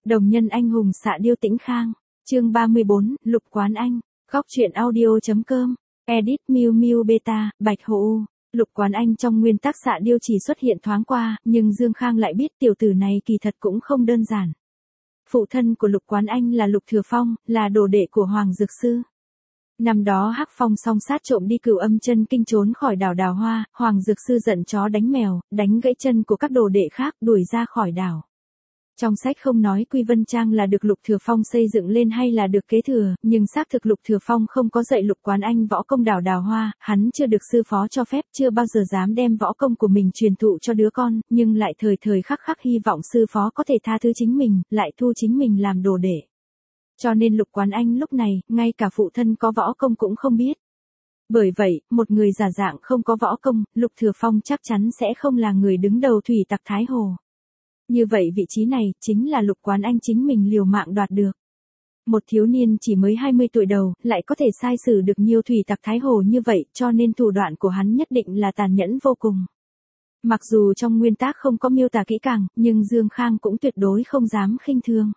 Đồng nhân anh hùng xạ điêu Tĩnh Khang, chương 34, Lục Quán Anh, Góc truyện audio.com, edit Miu Miu Beta, Bạch Hồ. Lục Quán Anh trong nguyên tác xạ điêu chỉ xuất hiện thoáng qua, nhưng Dương Khang lại biết tiểu tử này kỳ thật cũng không đơn giản. Phụ thân của Lục Quán Anh là Lục Thừa Phong, là đồ đệ của Hoàng Dược Sư. Năm đó Hắc Phong song sát trộm đi Cửu Âm Chân Kinh trốn khỏi đảo Đào Hoa, Hoàng Dược Sư giận chó đánh mèo, đánh gãy chân của các đồ đệ khác đuổi ra khỏi đảo. Trong sách không nói Quy Vân Trang là được Lục Thừa Phong xây dựng lên hay là được kế thừa, nhưng xác thực Lục Thừa Phong không có dạy Lục Quán Anh võ công đảo Đào Hoa, hắn chưa được sư phó cho phép, chưa bao giờ dám đem võ công của mình truyền thụ cho đứa con, nhưng lại thời thời khắc khắc hy vọng sư phó có thể tha thứ chính mình, lại thu chính mình làm đồ đệ. Cho nên Lục Quán Anh lúc này, ngay cả phụ thân có võ công cũng không biết. Bởi vậy, một người giả dạng không có võ công, Lục Thừa Phong chắc chắn sẽ không là người đứng đầu thủy tặc Thái Hồ. Như vậy vị trí này, chính là Lục Quán Anh chính mình liều mạng đoạt được. Một thiếu niên chỉ mới 20 tuổi đầu, lại có thể sai xử được nhiều thủy tặc Thái Hồ như vậy, cho nên thủ đoạn của hắn nhất định là tàn nhẫn vô cùng. Mặc dù trong nguyên tác không có miêu tả kỹ càng, nhưng Dương Khang cũng tuyệt đối không dám khinh thường.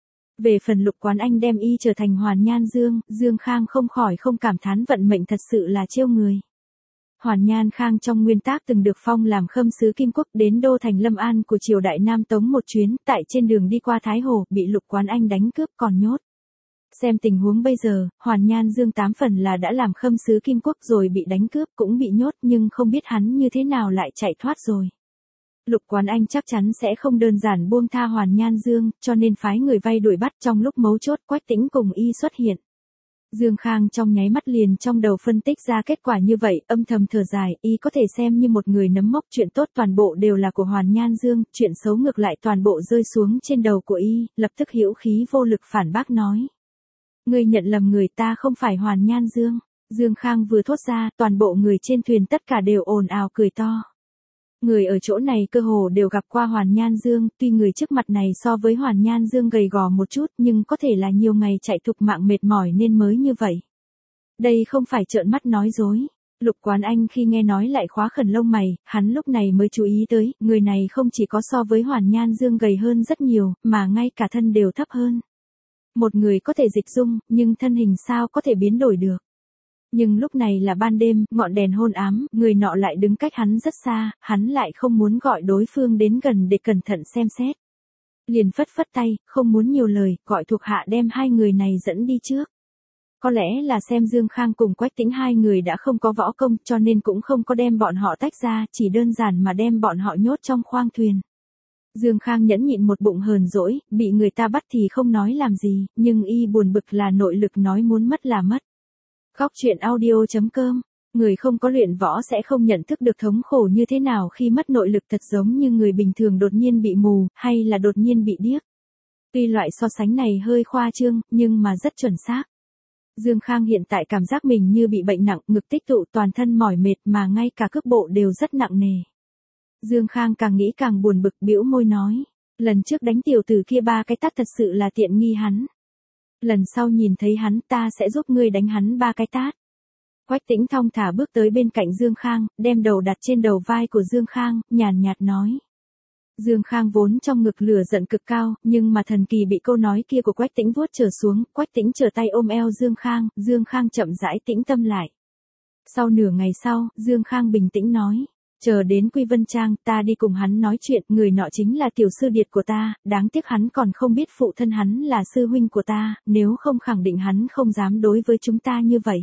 Về phần Lục Quán Anh đem y trở thành Hoàn Nhan Dương, Dương Khang không khỏi không cảm thán vận mệnh thật sự là trêu người. Hoàn Nhan Khang trong nguyên tác từng được phong làm khâm sứ Kim Quốc đến đô thành Lâm An của triều đại Nam Tống một chuyến, tại trên đường đi qua Thái Hồ, bị Lục Quán Anh đánh cướp còn nhốt. Xem tình huống bây giờ, Hoàn Nhan Dương 8 phần là đã làm khâm sứ Kim Quốc rồi bị đánh cướp cũng bị nhốt, nhưng không biết hắn như thế nào lại chạy thoát rồi. Lục Quán Anh chắc chắn sẽ không đơn giản buông tha Hoàn Nhan Dương, cho nên phái người vây đuổi bắt. Trong lúc mấu chốt Quách Tĩnh cùng y xuất hiện. Dương Khang trong nháy mắt liền trong đầu phân tích ra kết quả như vậy, âm thầm thở dài, y có thể xem như một người nấm mốc, chuyện tốt toàn bộ đều là của Hoàn Nhan Dương, chuyện xấu ngược lại toàn bộ rơi xuống trên đầu của y, lập tức hữu khí vô lực phản bác nói. Ngươi nhận lầm người, ta không phải Hoàn Nhan Dương. Dương Khang vừa thốt ra, toàn bộ người trên thuyền tất cả đều ồn ào cười to. Người ở chỗ này cơ hồ đều gặp qua Hoàn Nhan Dương, tuy người trước mặt này so với Hoàn Nhan Dương gầy gò một chút, nhưng có thể là nhiều ngày chạy thục mạng mệt mỏi nên mới như vậy. Đây không phải trợn mắt nói dối. Lục Quán Anh khi nghe nói lại khóa khẩn lông mày, hắn lúc này mới chú ý tới, người này không chỉ có so với Hoàn Nhan Dương gầy hơn rất nhiều, mà ngay cả thân đều thấp hơn. Một người có thể dịch dung, nhưng thân hình sao có thể biến đổi được. Nhưng lúc này là ban đêm, ngọn đèn hôn ám, người nọ lại đứng cách hắn rất xa, hắn lại không muốn gọi đối phương đến gần để cẩn thận xem xét. Liền phất phất tay, không muốn nhiều lời, gọi thuộc hạ đem hai người này dẫn đi trước. Có lẽ là xem Dương Khang cùng Quách Tĩnh hai người đã không có võ công, cho nên cũng không có đem bọn họ tách ra, chỉ đơn giản mà đem bọn họ nhốt trong khoang thuyền. Dương Khang nhẫn nhịn một bụng hờn dỗi, bị người ta bắt thì không nói làm gì, nhưng y buồn bực là nội lực nói muốn mất là mất. Góc truyện audio.com, người không có luyện võ sẽ không nhận thức được thống khổ như thế nào khi mất nội lực, thật giống như người bình thường đột nhiên bị mù, hay là đột nhiên bị điếc. Tuy loại so sánh này hơi khoa trương, nhưng mà rất chuẩn xác. Dương Khang hiện tại cảm giác mình như bị bệnh nặng, ngực tích tụ, toàn thân mỏi mệt, mà ngay cả cước bộ đều rất nặng nề. Dương Khang càng nghĩ càng buồn bực, bĩu môi nói, lần trước đánh tiểu tử kia 3 cái tát thật sự là tiện nghi hắn. Lần sau nhìn thấy hắn, ta sẽ giúp ngươi đánh hắn 3 cái tát. Quách Tĩnh thong thả bước tới bên cạnh Dương Khang, đem đầu đặt trên đầu vai của Dương Khang, nhàn nhạt nói. Dương Khang vốn trong ngực lửa giận cực cao, nhưng mà thần kỳ bị câu nói kia của Quách Tĩnh vuốt trở xuống, Quách Tĩnh trở tay ôm eo Dương Khang chậm rãi tĩnh tâm lại. Sau nửa ngày sau, Dương Khang bình tĩnh nói. Chờ đến Quy Vân Trang, ta đi cùng hắn nói chuyện, người nọ chính là tiểu sư điệt của ta, đáng tiếc hắn còn không biết phụ thân hắn là sư huynh của ta, nếu không khẳng định hắn không dám đối với chúng ta như vậy.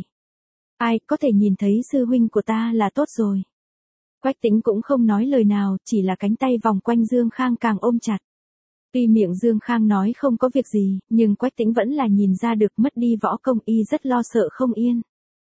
Ai có thể nhìn thấy sư huynh của ta là tốt rồi. Quách Tĩnh cũng không nói lời nào, chỉ là cánh tay vòng quanh Dương Khang càng ôm chặt. Tuy miệng Dương Khang nói không có việc gì, nhưng Quách Tĩnh vẫn là nhìn ra được mất đi võ công y rất lo sợ không yên.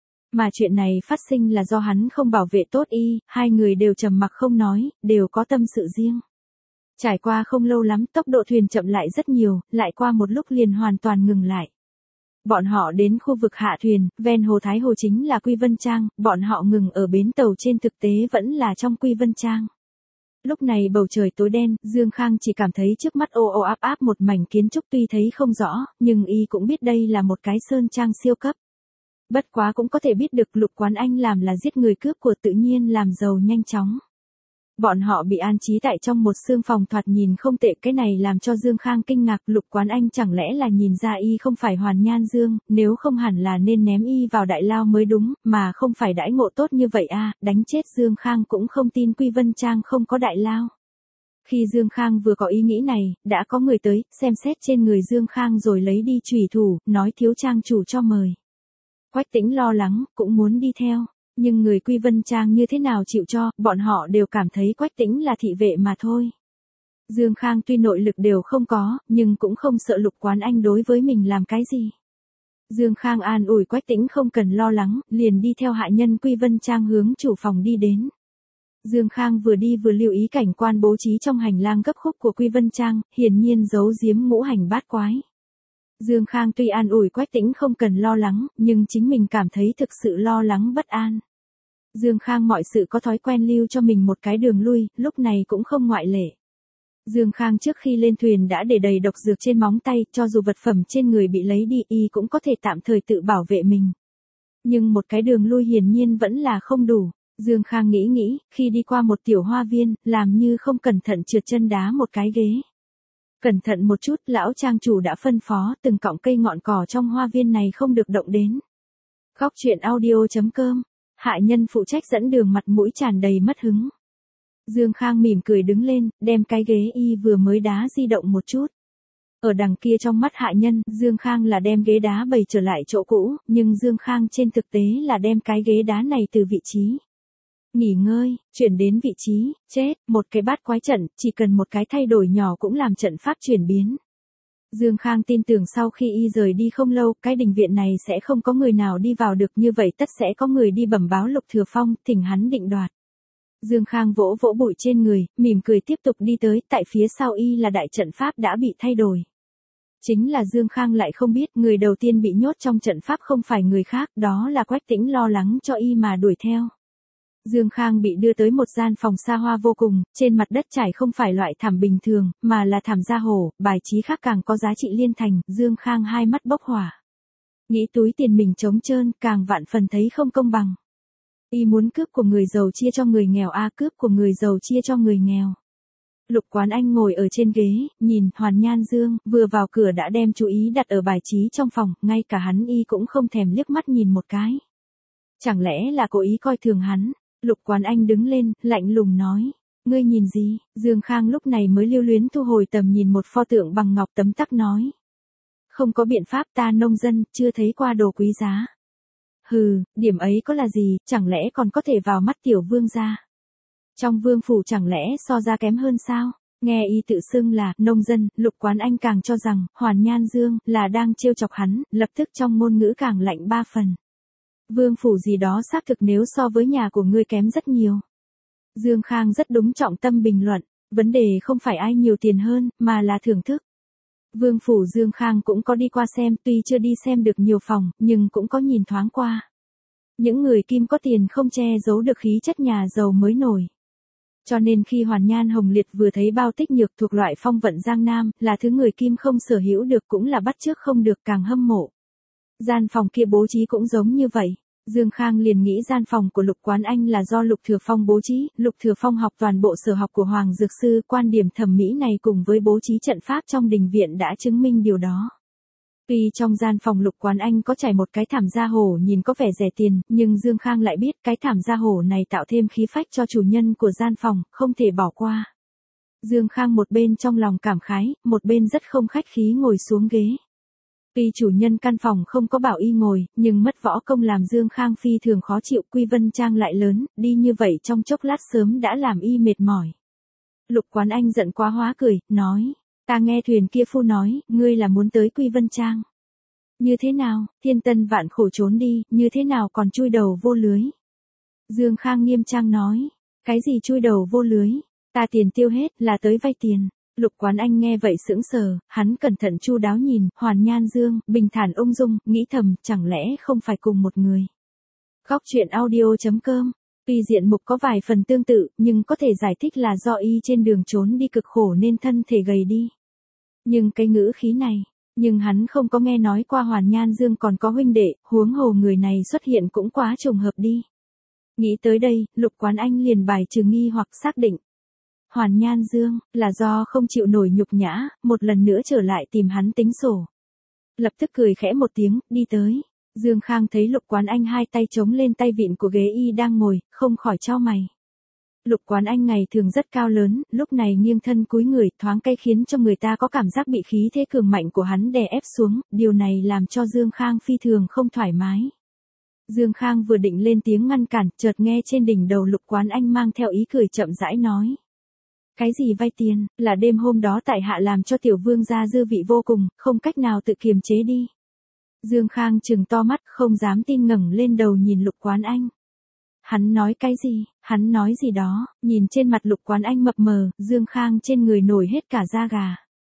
Mà chuyện này phát sinh là do hắn không bảo vệ tốt y, hai người đều trầm mặc không nói, đều có tâm sự riêng. Trải qua không lâu lắm, tốc độ thuyền chậm lại rất nhiều, lại qua một lúc liền hoàn toàn ngừng lại. Bọn họ đến khu vực hạ thuyền, ven hồ Thái Hồ chính là Quy Vân Trang, bọn họ ngừng ở bến tàu, trên thực tế vẫn là trong Quy Vân Trang. Lúc này bầu trời tối đen, Dương Khang chỉ cảm thấy trước mắt ô ô áp áp một mảnh kiến trúc, tuy thấy không rõ, nhưng y cũng biết đây là một cái sơn trang siêu cấp. Bất quá cũng có thể biết được Lục Quán Anh làm là giết người cướp của, tự nhiên làm giàu nhanh chóng. Bọn họ bị an trí tại trong một xương phòng thoạt nhìn không tệ, cái này làm cho Dương Khang kinh ngạc. Lục Quán Anh chẳng lẽ là nhìn ra y không phải Hoàn Nhan Dương, nếu không hẳn là nên ném y vào đại lao mới đúng, mà không phải đãi ngộ tốt như vậy a, đánh chết Dương Khang cũng không tin Quy Vân Trang không có đại lao. Khi Dương Khang vừa có ý nghĩ này, đã có người tới, xem xét trên người Dương Khang rồi lấy đi chùy thủ, nói thiếu trang chủ cho mời. Quách Tĩnh lo lắng, cũng muốn đi theo. Nhưng người Quy Vân Trang như thế nào chịu cho, bọn họ đều cảm thấy Quách Tĩnh là thị vệ mà thôi. Dương Khang tuy nội lực đều không có, nhưng cũng không sợ Lục Quán Anh đối với mình làm cái gì. Dương Khang an ủi Quách Tĩnh không cần lo lắng, liền đi theo hạ nhân Quy Vân Trang hướng chủ phòng đi đến. Dương Khang vừa đi vừa lưu ý cảnh quan bố trí trong hành lang gấp khúc của Quy Vân Trang, hiển nhiên giấu giếm ngũ hành bát quái. Dương Khang tuy an ủi Quách Tĩnh không cần lo lắng, nhưng chính mình cảm thấy thực sự lo lắng bất an. Dương Khang mọi sự có thói quen lưu cho mình một cái đường lui, lúc này cũng không ngoại lệ. Dương Khang trước khi lên thuyền đã để đầy độc dược trên móng tay, cho dù vật phẩm trên người bị lấy đi y cũng có thể tạm thời tự bảo vệ mình. Nhưng một cái đường lui hiển nhiên vẫn là không đủ. Dương Khang nghĩ, khi đi qua một tiểu hoa viên, làm như không cẩn thận trượt chân đá một cái ghế. Cẩn thận một chút, lão trang chủ đã phân phó từng cọng cây ngọn cỏ trong hoa viên này không được động đến. Góc truyện audio.com, hạ nhân phụ trách dẫn đường mặt mũi tràn đầy mất hứng. Dương Khang mỉm cười đứng lên, đem cái ghế y vừa mới đá di động một chút. Ở đằng kia trong mắt hạ nhân, Dương Khang là đem ghế đá bày trở lại chỗ cũ, nhưng Dương Khang trên thực tế là đem cái ghế đá này từ vị trí nghỉ ngơi, chuyển đến vị trí, chết, một cái bát quái trận, chỉ cần một cái thay đổi nhỏ cũng làm trận pháp chuyển biến. Dương Khang tin tưởng sau khi y rời đi không lâu, cái đình viện này sẽ không có người nào đi vào được, như vậy tất sẽ có người đi bẩm báo Lục Thừa Phong, thỉnh hắn định đoạt. Dương Khang vỗ vỗ bụi trên người, mỉm cười tiếp tục đi tới, tại phía sau y là đại trận pháp đã bị thay đổi. Chính là Dương Khang lại không biết, người đầu tiên bị nhốt trong trận pháp không phải người khác, đó là Quách Tĩnh lo lắng cho y mà đuổi theo. Dương Khang bị đưa tới một gian phòng xa hoa vô cùng, trên mặt đất trải không phải loại thảm bình thường, mà là thảm da hổ, bài trí khác càng có giá trị liên thành, Dương Khang hai mắt bốc hỏa. Nghĩ túi tiền mình trống trơn, càng vạn phần thấy không công bằng. Y muốn cướp của người giàu chia cho người nghèo cướp của người giàu chia cho người nghèo. Lục Quán Anh ngồi ở trên ghế, nhìn Hoàn Nhan Dương, vừa vào cửa đã đem chú ý đặt ở bài trí trong phòng, ngay cả hắn y cũng không thèm liếc mắt nhìn một cái. Chẳng lẽ là cố ý coi thường hắn? Lục Quán Anh đứng lên, lạnh lùng nói. Ngươi nhìn gì? Dương Khang lúc này mới lưu luyến thu hồi tầm nhìn một pho tượng bằng ngọc tấm tắc nói. Không có biện pháp, ta nông dân, chưa thấy qua đồ quý giá. Hừ, điểm ấy có là gì, chẳng lẽ còn có thể vào mắt tiểu vương gia? Trong vương phủ chẳng lẽ so ra kém hơn sao? Nghe y tự xưng là nông dân, Lục Quán Anh càng cho rằng Hoàn Nhan Dương là đang trêu chọc hắn, lập tức trong ngôn ngữ càng lạnh ba phần. Vương phủ gì đó xác thực nếu so với nhà của ngươi kém rất nhiều. Dương Khang rất đúng trọng tâm bình luận, vấn đề không phải ai nhiều tiền hơn, mà là thưởng thức. Vương phủ Dương Khang cũng có đi qua xem, tuy chưa đi xem được nhiều phòng, nhưng cũng có nhìn thoáng qua. Những người kim có tiền không che giấu được khí chất nhà giàu mới nổi. Cho nên khi Hoàn Nhan Hồng Liệt vừa thấy bao tích nhược thuộc loại phong vận Giang Nam, là thứ người kim không sở hữu được cũng là bắt chước không được, càng hâm mộ. Gian phòng kia bố trí cũng giống như vậy. Dương Khang liền nghĩ gian phòng của Lục Quán Anh là do Lục Thừa Phong bố trí, Lục Thừa Phong học toàn bộ sở học của Hoàng Dược Sư, quan điểm thẩm mỹ này cùng với bố trí trận pháp trong đình viện đã chứng minh điều đó. Tuy trong gian phòng Lục Quán Anh có trải một cái thảm da hổ nhìn có vẻ rẻ tiền, nhưng Dương Khang lại biết cái thảm da hổ này tạo thêm khí phách cho chủ nhân của gian phòng, không thể bỏ qua. Dương Khang một bên trong lòng cảm khái, một bên rất không khách khí ngồi xuống ghế. Tuy chủ nhân căn phòng không có bảo y ngồi, nhưng mất võ công làm Dương Khang phi thường khó chịu, Quy Vân Trang lại lớn, đi như vậy trong chốc lát sớm đã làm y mệt mỏi. Lục Quán Anh giận quá hóa cười, nói, ta nghe thuyền kia phu nói, ngươi là muốn tới Quy Vân Trang. Như thế nào, thiên tân vạn khổ trốn đi, như thế nào còn chui đầu vô lưới. Dương Khang nghiêm trang nói, cái gì chui đầu vô lưới, ta tiền tiêu hết là tới vay tiền. Lục Quán Anh nghe vậy sững sờ, hắn cẩn thận chu đáo nhìn, Hoàn Nhan Dương, bình thản ung dung, nghĩ thầm, chẳng lẽ không phải cùng một người. Góc truyện audio.com, tuy diện mục có vài phần tương tự, nhưng có thể giải thích là do y trên đường trốn đi cực khổ nên thân thể gầy đi. Nhưng cái ngữ khí này, nhưng hắn không có nghe nói qua Hoàn Nhan Dương còn có huynh đệ, huống hồ người này xuất hiện cũng quá trùng hợp đi. Nghĩ tới đây, Lục Quán Anh liền bài trừ nghi hoặc xác định, Hoàn Nhan Dương, là do không chịu nổi nhục nhã, một lần nữa trở lại tìm hắn tính sổ. Lập tức cười khẽ một tiếng, đi tới. Dương Khang thấy Lục Quán Anh hai tay chống lên tay vịn của ghế y đang ngồi, không khỏi chau mày. Lục Quán Anh ngày thường rất cao lớn, lúc này nghiêng thân cúi người, thoáng cay khiến cho người ta có cảm giác bị khí thế cường mạnh của hắn đè ép xuống, điều này làm cho Dương Khang phi thường không thoải mái. Dương Khang vừa định lên tiếng ngăn cản, chợt nghe trên đỉnh đầu Lục Quán Anh mang theo ý cười chậm rãi nói. Cái gì vay tiền, là đêm hôm đó tại hạ làm cho tiểu vương gia dư vị vô cùng, không cách nào tự kiềm chế đi. Dương Khang trừng to mắt không dám tin ngẩng lên đầu nhìn Lục Quán Anh. Hắn nói cái gì, hắn nói gì đó, nhìn trên mặt Lục Quán Anh mập mờ, Dương Khang trên người nổi hết cả da gà.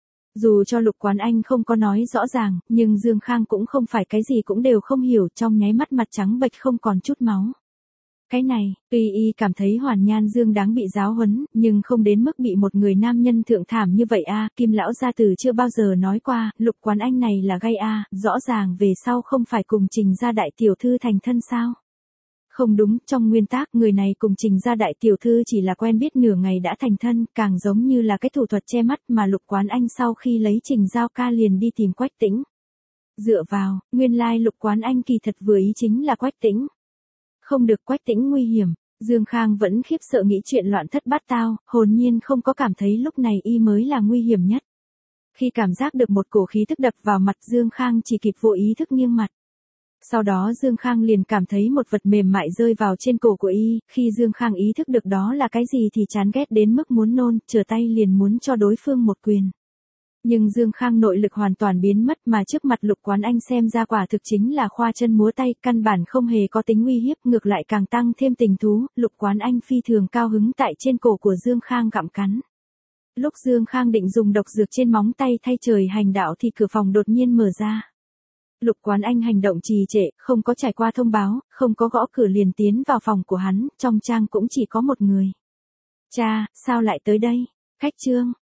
Dù cho Lục Quán Anh không có nói rõ ràng, nhưng Dương Khang cũng không phải cái gì cũng đều không hiểu, trong nháy mắt mặt trắng bệch không còn chút máu. Cái này, tuy y cảm thấy Hoàn Nhan Dương đáng bị giáo huấn, nhưng không đến mức bị một người nam nhân thượng thảm như vậy a. Kim lão gia tử chưa bao giờ nói qua, Lục Quán Anh này là gay a, rõ ràng về sau không phải cùng Trình gia đại tiểu thư thành thân sao? Không đúng, trong nguyên tắc người này cùng Trình gia đại tiểu thư chỉ là quen biết nửa ngày đã thành thân, càng giống như là cái thủ thuật che mắt mà Lục Quán Anh sau khi lấy Trình Giao Ca liền đi tìm Quách Tĩnh. Dựa vào, nguyên lai Lục Quán Anh kỳ thật vừa ý chính là Quách Tĩnh. Không được, Quách Tĩnh nguy hiểm. Dương Khang vẫn khiếp sợ nghĩ chuyện loạn thất bát tao, hồn nhiên không có cảm thấy lúc này y mới là nguy hiểm nhất. Khi cảm giác được một cổ khí tức đập vào mặt, Dương Khang chỉ kịp vô ý thức nghiêng mặt. Sau đó Dương Khang liền cảm thấy một vật mềm mại rơi vào trên cổ của y, khi Dương Khang ý thức được đó là cái gì thì chán ghét đến mức muốn nôn, trở tay liền muốn cho đối phương một quyền. Nhưng Dương Khang nội lực hoàn toàn biến mất mà trước mặt Lục Quán Anh xem ra quả thực chính là khoa chân múa tay, căn bản không hề có tính uy hiếp, ngược lại càng tăng thêm tình thú. Lục Quán Anh phi thường cao hứng tại trên cổ của Dương Khang gặm cắn. Lúc Dương Khang định dùng độc dược trên móng tay thay trời hành đạo thì cửa phòng đột nhiên mở ra. Lục Quán Anh hành động trì trệ, không có trải qua thông báo, không có gõ cửa liền tiến vào phòng của hắn, trong trang cũng chỉ có một người. Cha, sao lại tới đây? Khách Trương,